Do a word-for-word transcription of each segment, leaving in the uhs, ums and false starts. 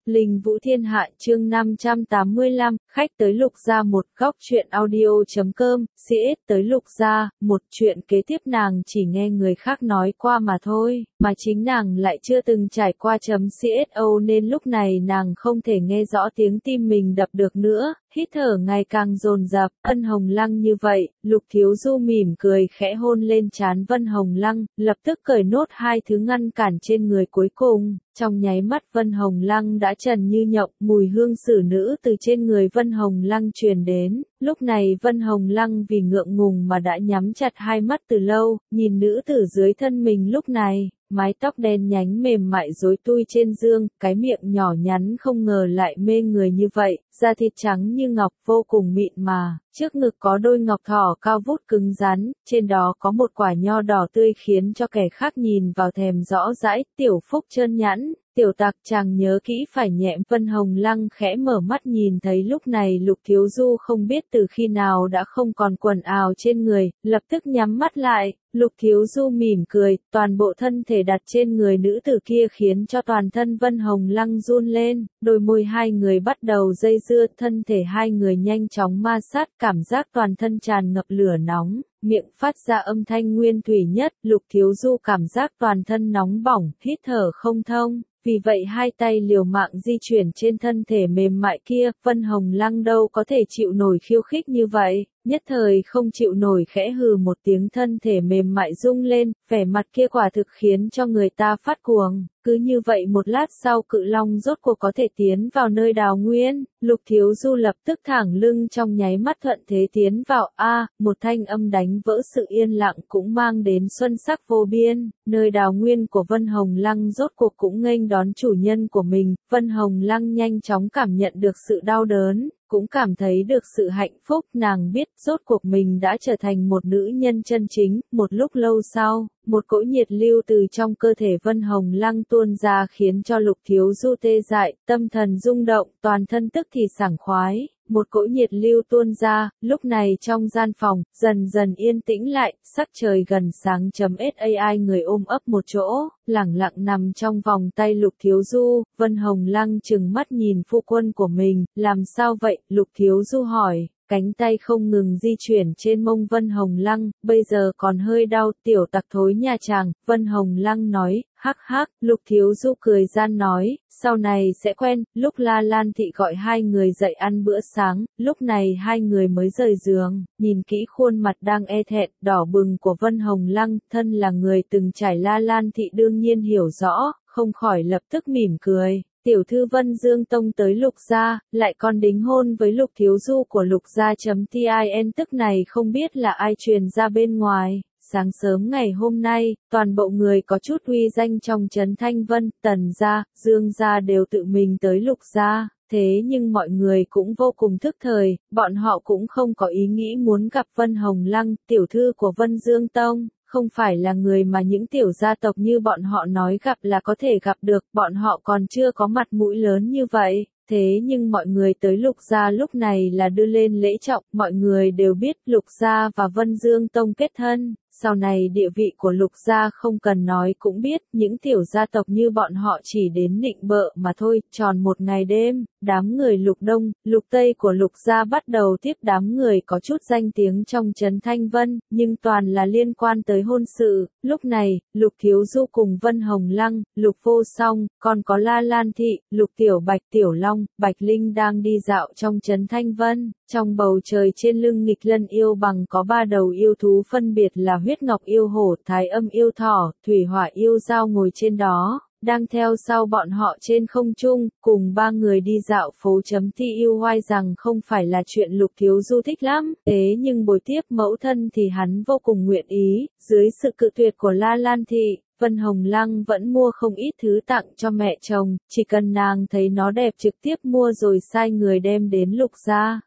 Linh Vũ Thiên Hạ chương năm trăm tám mươi lăm, khách tới Lục Gia một góc truyện audio.com, xê ét tới Lục Gia, một chuyện kế tiếp nàng chỉ nghe người khác nói qua mà thôi, mà chính nàng lại chưa từng trải qua chấm co nên lúc này nàng không thể nghe rõ tiếng tim mình đập được nữa, hít thở ngày càng dồn dập. Vân Hồng Lăng như vậy, Lục Thiếu Du mỉm cười khẽ hôn lên trán Vân Hồng Lăng, lập tức cởi nốt hai thứ ngăn cản trên người cuối cùng. Trong nháy mắt Vân Hồng Lăng đã trần như nhộng, mùi hương xử nữ từ trên người Vân Hồng Lăng truyền đến. Lúc này Vân Hồng Lăng vì ngượng ngùng mà đã nhắm chặt hai mắt từ lâu, nhìn nữ tử dưới thân mình lúc này. Mái tóc đen nhánh mềm mại rối tui trên dương, cái miệng nhỏ nhắn không ngờ lại mê người như vậy, da thịt trắng như ngọc vô cùng mịn mà, trước ngực có đôi ngọc thỏ cao vút cứng rắn, trên đó có một quả nho đỏ tươi khiến cho kẻ khác nhìn vào thèm rõ rãi, tiểu phúc trơn nhẵn. Tiểu tặc chàng nhớ kỹ phải nhẹm. Vân Hồng Lăng khẽ mở mắt nhìn thấy lúc này Lục Thiếu Du không biết từ khi nào đã không còn quần áo trên người, lập tức nhắm mắt lại. Lục Thiếu Du mỉm cười, toàn bộ thân thể đặt trên người nữ tử kia khiến cho toàn thân Vân Hồng Lăng run lên, đôi môi hai người bắt đầu dây dưa, thân thể hai người nhanh chóng ma sát, cảm giác toàn thân tràn ngập lửa nóng, miệng phát ra âm thanh nguyên thủy nhất. Lục Thiếu Du cảm giác toàn thân nóng bỏng, hít thở không thông. Vì vậy hai tay liều mạng di chuyển trên thân thể mềm mại kia, Vân Hồng Lăng đâu có thể chịu nổi khiêu khích như vậy, nhất thời không chịu nổi khẽ hừ một tiếng, thân thể mềm mại rung lên, vẻ mặt kia quả thực khiến cho người ta phát cuồng. Cứ như vậy một lát sau cự long rốt cuộc có thể tiến vào nơi đào nguyên, Lục Thiếu Du lập tức thẳng lưng trong nháy mắt thuận thế tiến vào. A, một thanh âm đánh vỡ sự yên lặng cũng mang đến xuân sắc vô biên, nơi đào nguyên của Vân Hồng Lăng rốt cuộc cũng nghênh đón chủ nhân của mình. Vân Hồng Lăng nhanh chóng cảm nhận được sự đau đớn, cũng cảm thấy được sự hạnh phúc, nàng biết rốt cuộc mình đã trở thành một nữ nhân chân chính. Một lúc lâu sau, một cỗ nhiệt lưu từ trong cơ thể Vân Hồng Lăng tuôn ra khiến cho Lục Thiếu Du tê dại, tâm thần rung động, toàn thân tức thì sảng khoái. Một cỗ nhiệt lưu tuôn ra, lúc này trong gian phòng, dần dần yên tĩnh lại, sắc trời gần sáng chấm ai người ôm ấp một chỗ, lẳng lặng nằm trong vòng tay Lục Thiếu Du. Vân Hồng Lăng trừng mắt nhìn phu quân của mình, làm sao vậy? Lục Thiếu Du hỏi. Cánh tay không ngừng di chuyển trên mông Vân Hồng Lăng, bây giờ còn hơi đau. Tiểu tặc thối nhà chàng, Vân Hồng Lăng nói, hắc hắc. Lục Thiếu Du cười gian nói, sau này sẽ quen. Lúc La Lan Thị gọi hai người dậy ăn bữa sáng, lúc này hai người mới rời giường, nhìn kỹ khuôn mặt đang e thẹn, đỏ bừng của Vân Hồng Lăng, thân là người từng trải La Lan Thị đương nhiên hiểu rõ, không khỏi lập tức mỉm cười. Tiểu thư Vân Dương Tông tới Lục Gia, lại còn đính hôn với Lục Thiếu Du của Lục Gia.tin tức này không biết là ai truyền ra bên ngoài. Sáng sớm ngày hôm nay, toàn bộ người có chút uy danh trong trấn Thanh Vân, Tần Gia, Dương Gia đều tự mình tới Lục Gia. Thế nhưng mọi người cũng vô cùng thức thời, bọn họ cũng không có ý nghĩ muốn gặp Vân Hồng Lăng, tiểu thư của Vân Dương Tông. Không phải là người mà những tiểu gia tộc như bọn họ nói gặp là có thể gặp được, bọn họ còn chưa có mặt mũi lớn như vậy. Thế nhưng mọi người tới Lục Gia lúc này là đưa lên lễ trọng, mọi người đều biết Lục Gia và Vân Dương Tông kết thân. Sau này địa vị của Lục Gia không cần nói cũng biết, những tiểu gia tộc như bọn họ chỉ đến nịnh bợ mà thôi. Tròn một ngày đêm, đám người Lục Đông, Lục Tây của Lục Gia bắt đầu tiếp đám người có chút danh tiếng trong trấn Thanh Vân, nhưng toàn là liên quan tới hôn sự. Lúc này, Lục Thiếu Du cùng Vân Hồng Lăng, Lục Vô Song, còn có La Lan Thị, Lục Tiểu Bạch, Tiểu Long, Bạch Linh đang đi dạo trong trấn Thanh Vân. Trong bầu trời trên lưng nghịch lân yêu bằng có ba đầu yêu thú phân biệt là huyết ngọc yêu hổ, thái âm yêu thỏ, thủy hỏa yêu dao ngồi trên đó, đang theo sau bọn họ trên không trung, cùng ba người đi dạo phố. Chấm thi yêu hoài rằng không phải là chuyện Lục Thiếu Du thích lắm, thế nhưng buổi tiếp mẫu thân thì hắn vô cùng nguyện ý, dưới sự cự tuyệt của La Lan Thị. Vân Hồng Lăng vẫn mua không ít thứ tặng cho mẹ chồng, chỉ cần nàng thấy nó đẹp trực tiếp mua rồi sai người đem đến Lục Gia.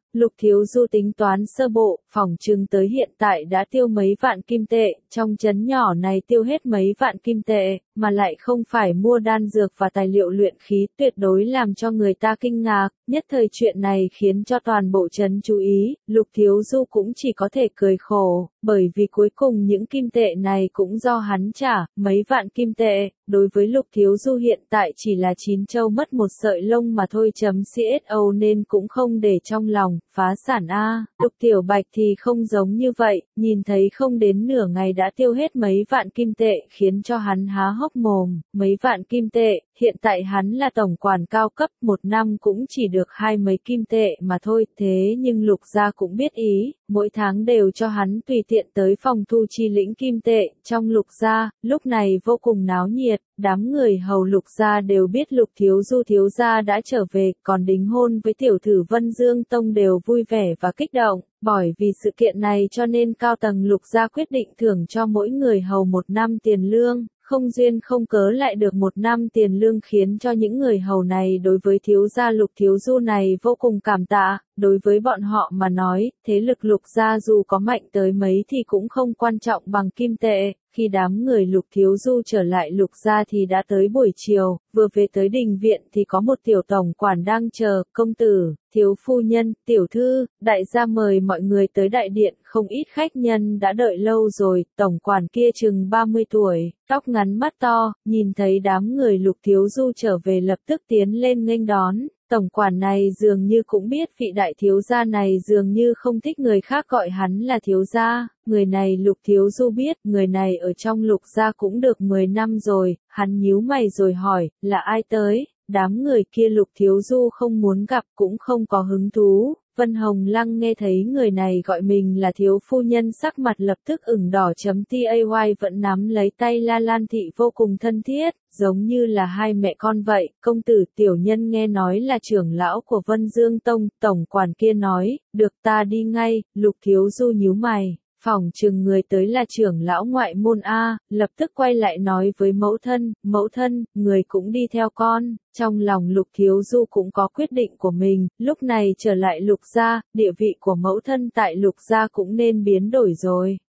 Lục Thiếu Du tính toán sơ bộ, phỏng chừng tới hiện tại đã tiêu mấy vạn kim tệ, trong trấn nhỏ này tiêu hết mấy vạn kim tệ, mà lại không phải mua đan dược và tài liệu luyện khí, tuyệt đối làm cho người ta kinh ngạc, nhất thời chuyện này khiến cho toàn bộ trấn chú ý, Lục Thiếu Du cũng chỉ có thể cười khổ, bởi vì cuối cùng những kim tệ này cũng do hắn trả, mấy vạn kim tệ, đối với Lục Thiếu Du hiện tại chỉ là chín châu mất một sợi lông mà thôi chấm xô nên cũng không để trong lòng, phá sản a. Lục Tiểu Bạch thì không giống như vậy, nhìn thấy không đến nửa ngày đã tiêu hết mấy vạn kim tệ khiến cho hắn há hốc mồm, mấy vạn kim tệ, hiện tại hắn là tổng quản cao cấp, một năm cũng chỉ được hai mấy kim tệ mà thôi, thế nhưng Lục gia cũng biết ý, mỗi tháng đều cho hắn tùy tiện tới phòng thu chi lĩnh kim tệ, trong Lục gia, lúc này vô cùng náo nhiệt, đám người hầu Lục gia đều biết Lục Thiếu Du thiếu gia đã trở về, còn đính hôn với tiểu thử Vân Dương Tông đều vui vẻ và kích động, bởi vì sự kiện này cho nên cao tầng Lục gia quyết định thưởng cho mỗi người hầu một năm tiền lương. Không duyên không cớ lại được một năm tiền lương khiến cho những người hầu này đối với thiếu gia Lục Thiếu Du này vô cùng cảm tạ, đối với bọn họ mà nói, thế lực Lục gia dù có mạnh tới mấy thì cũng không quan trọng bằng kim tệ. Khi đám người Lục Thiếu Du trở lại Lục gia thì đã tới buổi chiều, vừa về tới đình viện thì có một tiểu tổng quản đang chờ, công tử, thiếu phu nhân, tiểu thư, đại gia mời mọi người tới đại điện, không ít khách nhân đã đợi lâu rồi, tổng quản kia chừng ba mươi tuổi, tóc ngắn mắt to, nhìn thấy đám người Lục Thiếu Du trở về lập tức tiến lên nghênh đón. Tổng quản này dường như cũng biết vị đại thiếu gia này dường như không thích người khác gọi hắn là thiếu gia, người này Lục Thiếu Du biết, người này ở trong Lục gia cũng được mười năm rồi, hắn nhíu mày rồi hỏi, là ai tới, đám người kia Lục Thiếu Du không muốn gặp cũng không có hứng thú. Vân Hồng Lăng nghe thấy người này gọi mình là thiếu phu nhân sắc mặt lập tức ửng đỏ chấm tay vẫn nắm lấy tay La Lan Thị vô cùng thân thiết, giống như là hai mẹ con vậy, công tử tiểu nhân nghe nói là trưởng lão của Vân Dương Tông, tổng quản kia nói, được ta đi ngay, Lục Thiếu Du nhíu mày. Phỏng chừng người tới là trưởng lão ngoại môn A, lập tức quay lại nói với mẫu thân, mẫu thân, người cũng đi theo con, trong lòng Lục Thiếu Du cũng có quyết định của mình, lúc này trở lại Lục gia, địa vị của mẫu thân tại Lục gia cũng nên biến đổi rồi.